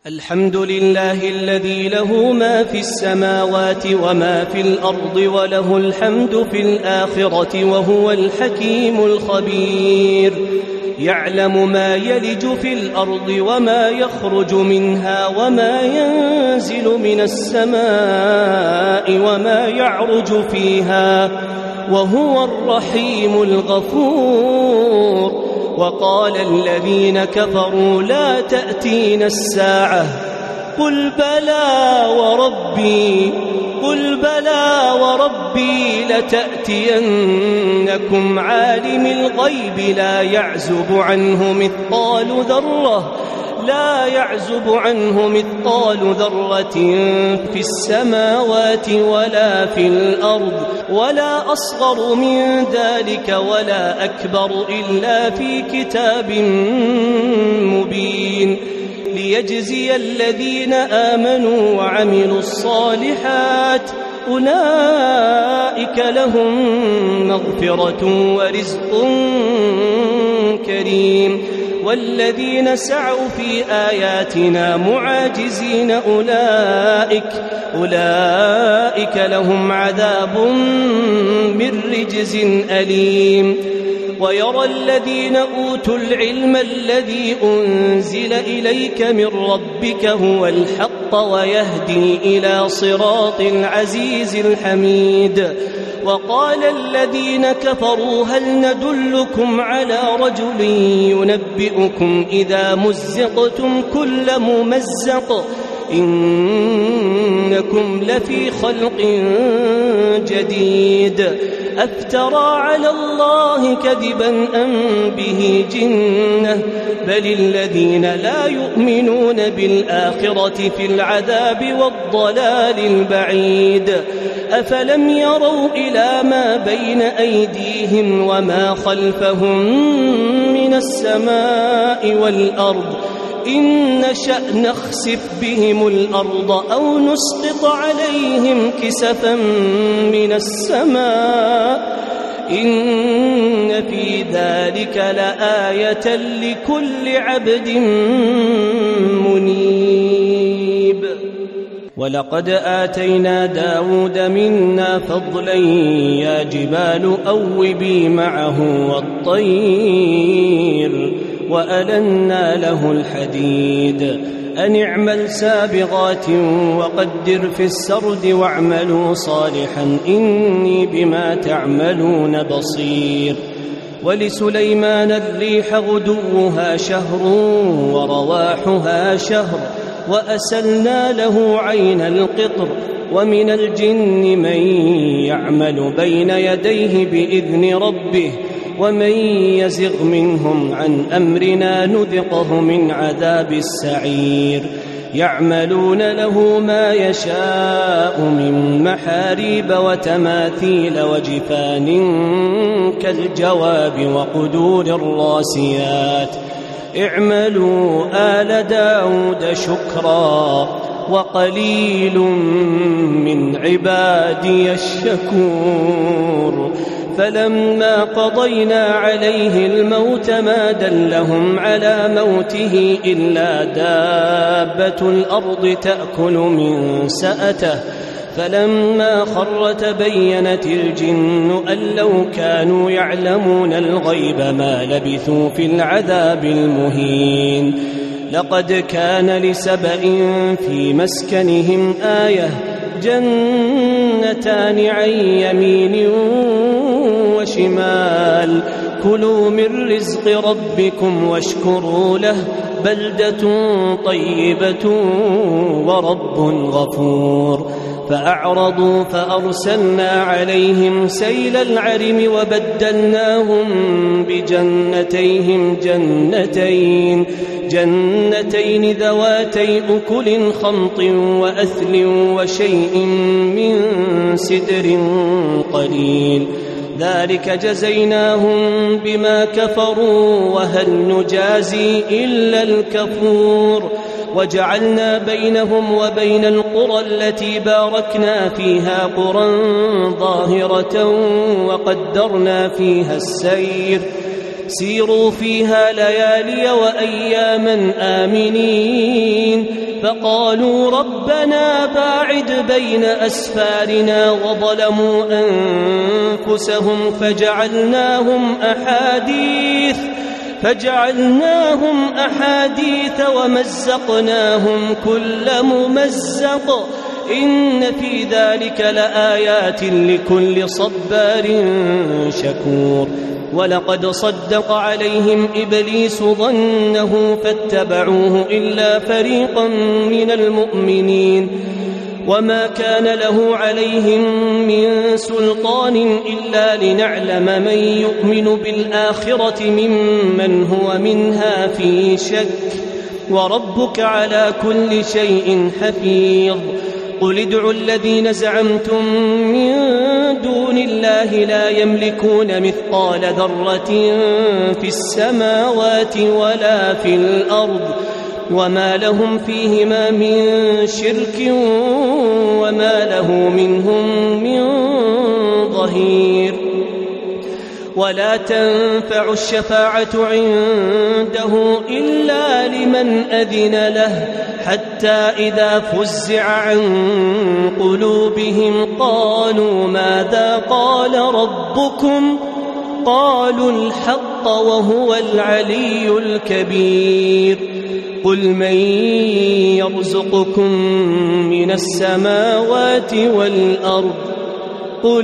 الحمد لله الذي له ما في السماوات وما في الأرض وله الحمد في الآخرة وهو الحكيم الخبير. يعلم ما يلج في الأرض وما يخرج منها وما ينزل من السماء وما يعرج فيها وهو الرحيم الغفور. وقال الذين كفروا لا تأتينا الساعة قل بلى وربي لتأتينكم عالم الغيب لا يعزب عنه مثقال ذرة في السماوات ولا في الأرض ولا أصغر من ذلك ولا أكبر إلا في كتاب مبين ليجزي الذين آمنوا وعملوا الصالحات أولئك لهم مغفرة ورزق كريم. والذين سعوا في آياتنا معاجزين أولئك لهم عذاب من رجز أليم. ويرى الذين أوتوا العلم الذي أنزل إليك من ربك هو الحق ويهدي إلى صراط العزيز الحميد. وقال الذين كفروا هل ندلكم على رجل ينبئكم إذا مزقتم كل ممزق إنكم لفي خلق جديد أفترى على الله كذبا أم به جنة بل الذين لا يؤمنون بالآخرة في العذاب والضلال البعيد. أفلم يروا إلى ما بين أيديهم وما خلفهم من السماء والأرض إن نشأ نخسف بهم الأرض أو نسقط عليهم كسفا من السماء إن في ذلك لآية لكل عبد منيب. ولقد آتينا داود منا فضلا يا جبال أوبي معه والطير وألنا له الحديد أن اعمل سابغات وقدر في السرد واعملوا صالحا إني بما تعملون بصير. ولسليمان الريح غدوها شهر ورواحها شهر وأسلنا له عين القطر ومن الجن من يعمل بين يديه بإذن ربه ومن يزغ منهم عن أمرنا نذقه من عذاب السعير. يعملون له ما يشاء من محاريب وتماثيل وجفان كالجواب وقدور الراسيات. اعملوا آل داود شكرا وقليل من عبادي الشكور. فلما قضينا عليه الموت ما دلهم على موته إلا دابة الأرض تأكل من سأته فلما خر تبينت الجن أن لو كانوا يعلمون الغيب ما لبثوا في العذاب المهين. لقد كان لسبأ في مسكنهم آية جنتان عن يمين وشمال كلوا من رزق ربكم واشكروا له بلدة طيبة ورب غفور. فأعرضوا فأرسلنا عليهم سيل العرم وبدلناهم بجنتيهم جنتين ذواتي أكل خمط وأثل وشيء من سدر قليل ذلك جزيناهم بما كفروا وهل نجازي إلا الكفور. وجعلنا بينهم وبين القرى التي باركنا فيها قرى ظاهرة وقدرنا فيها السير سيروا فيها ليالي وأياما آمنين فقالوا ربنا باعد بين أسفارنا وظلموا أنفسهم فجعلناهم أحاديث ومزقناهم كل ممزق إن في ذلك لآيات لكل صبار شكور ولقد صدق عليهم إبليس ظنه فاتبعوه إلا فريقا من المؤمنين وما كان له عليهم من سلطان إلا لنعلم من يؤمن بالآخرة ممن هو منها في شك وربك على كل شيء حفيظ قل ادعوا الذين زعمتم من دون الله لا يملكون مثقال ذرة في السماوات ولا في الأرض وما لهم فيهما من شرك وما له منهم من ظهير ولا تنفع الشفاعة عنده إلا لمن أذن له حتى إذا فزع عن قلوبهم قالوا ماذا قال ربكم قالوا الحق وهو العلي الكبير قل من يرزقكم من السماوات والأرض قل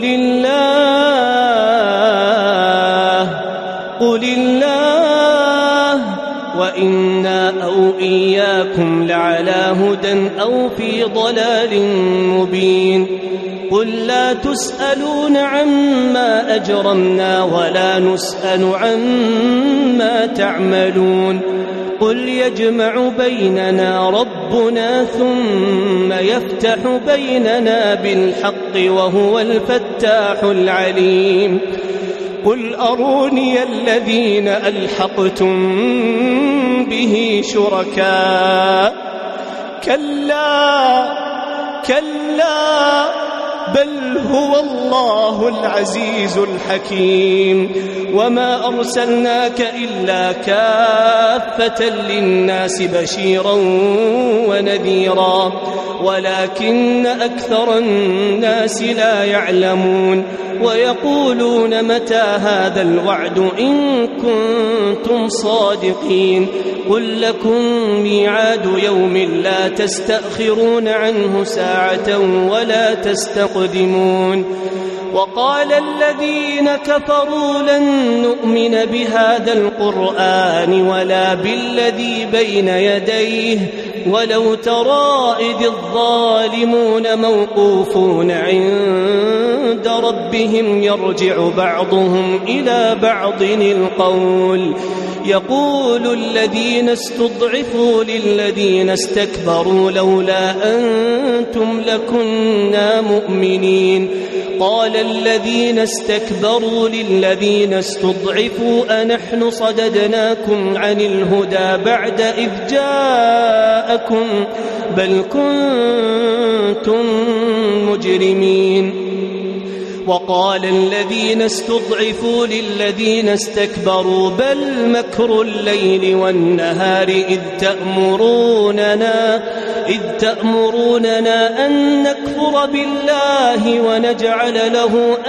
الله وإنا أو إياكم لعلى هدى أو في ضلال مبين قل لا تسألون عما أجرمنا ولا نسأل عما تعملون قل يجمع بيننا ربنا ثم يفتح بيننا بالحق وهو الفتاح العليم قل أروني الذين ألحقتم به شركاء كلا بل هو الله العزيز الحكيم وما أرسلناك إلا كافة للناس بشيرا ونذيرا ولكن أكثر الناس لا يعلمون ويقولون متى هذا الوعد إن كنتم صادقين قل لكم ميعاد يوم لا تستأخرون عنه ساعة ولا تستقدمون وقال الذين كفروا لن نؤمن بهذا القرآن ولا بالذي بين يديه ولو ترى إذ الظالمون موقوفون عند ربهم يرجع بعضهم إلى بعض القول يقول الذين استضعفوا للذين استكبروا لولا أنتم لكنا مؤمنين قال الذين استكبروا للذين استضعفوا أنحن صددناكم عن الهدى بعد إذ جاءكم بل كنتم مجرمين وقال الذين استضعفوا للذين استكبروا بل مكر الليل والنهار إذ تأمروننا أن نكفر بالله ونجعل له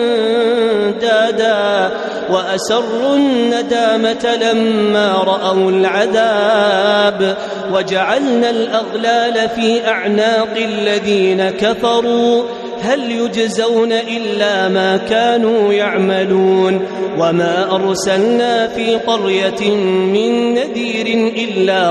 أندادا وأسروا الندامة لما رأوا العذاب وجعلنا الأغلال في أعناق الذين كفروا هل يجزون إلا ما كانوا يعملون وما أرسلنا في قرية من نذير إلا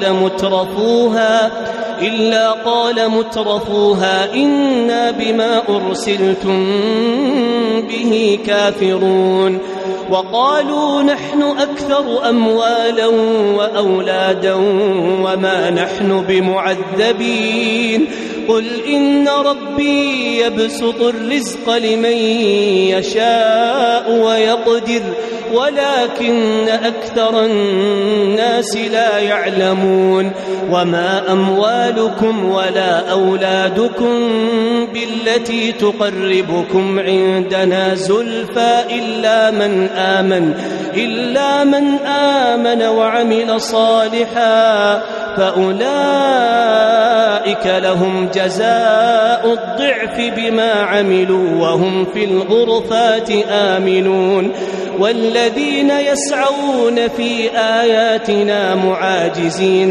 قال مترفوها إنا بما أرسلتم به كافرون وقالوا نحن أكثر أموالا وأولادا وما نحن بمعذبين قل إن ربي يبسط الرزق لمن يشاء ويقدر ولكن أكثر الناس لا يعلمون وما أموالكم ولا أولادكم بالتي تقربكم عندنا زلفى إلا من آمن وعمل صالحا فأولئك أولئك لهم جزاء الضعف بما عملوا وهم في الغرفات آمنون والذين يسعون في آياتنا معاجزين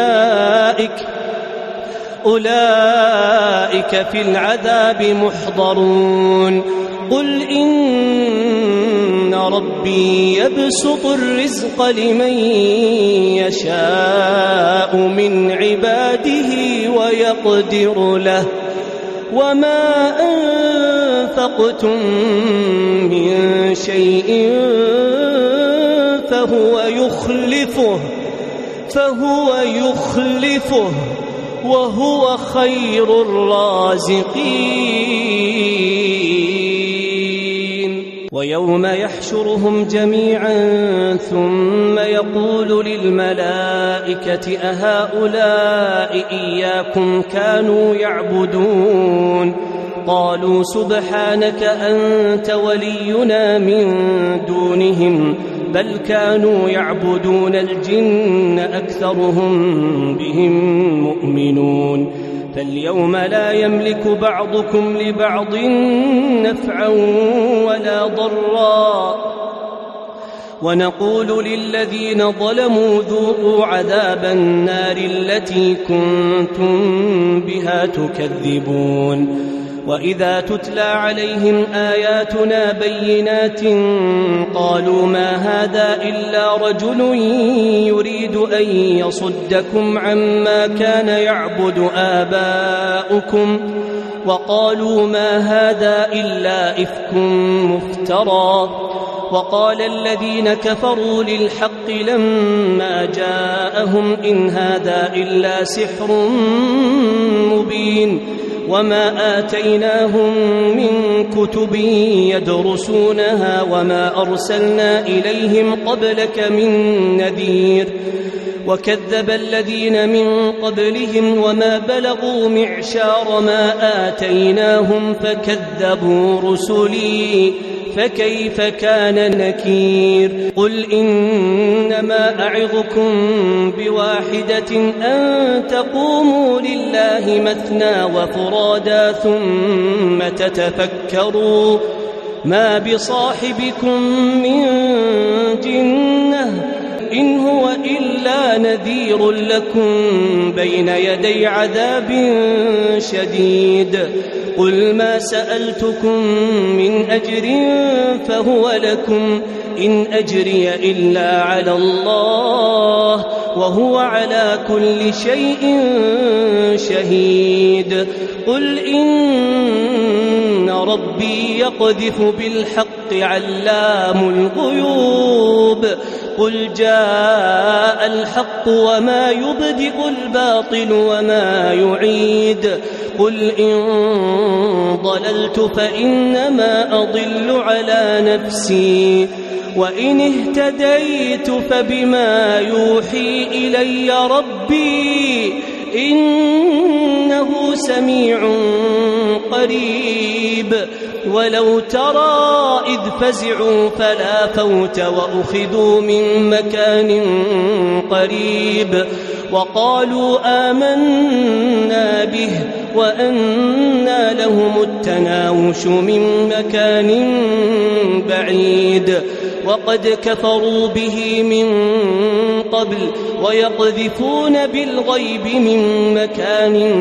أولئك في العذاب محضرون قل إن ربي يبسط الرزق لمن يشاء من عباده ويقدر له وما أنفقتم من شيء فهو يخلفه وهو خير الرازقين ويوم يحشرهم جميعا ثم يقول للملائكة أهؤلاء إياكم كانوا يعبدون قالوا سبحانك أنت ولينا من دونهم بل كانوا يعبدون الجن أكثرهم بهم مؤمنون فاليوم لا يملك بعضكم لبعض نفعا ولا ضرا ونقول للذين ظلموا ذوقوا عذاب النار التي كنتم بها تكذبون وإذا تتلى عليهم آياتنا بينات قالوا ما هذا إلا رجل يريد أن يصدكم عما كان يعبد آباؤكم وقالوا ما هذا إلا إفك مفترى وقال الذين كفروا للحق لما جاءهم إن هذا إلا سحر مبين وما آتيناهم من كتب يدرسونها وما أرسلنا إليهم قبلك من نذير وكذب الذين من قبلهم وما بلغوا معشار ما آتيناهم فكذبوا رسلي فكيف كان نكير قل إنما أعظكم بواحدة أن تقوموا لله مثنى وفرادا ثم تتفكروا ما بصاحبكم من جنة إن هو إلا نذير لكم بين يدي عذاب شديد قل ما سألتكم من أجر فهو لكم إن أجري إلا على الله وهو على كل شيء شهيد قل إن ربي يقذف بالحق علام الغيوب قل جاء الحق وما يبدئ الباطل وما يعيد قل إن ضللت فإنما أضل على نفسي وإن اهتديت فبما يوحي إلي ربي إنه سميع قريب ولو ترى إذ فزعوا فلا فوت وأخذوا من مكان قريب وقالوا آمنا به وأنى لهم التناوش من مكان بعيد وقد كفروا به من قبل ويقذفون بالغيب من مكان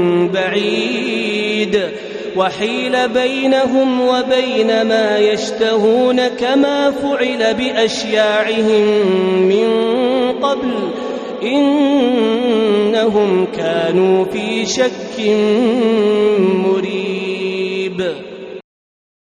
بعيد وحيل بينهم وبين ما يشتهون كما فعل بأشياعهم من قبل إنهم كانوا في شك مريب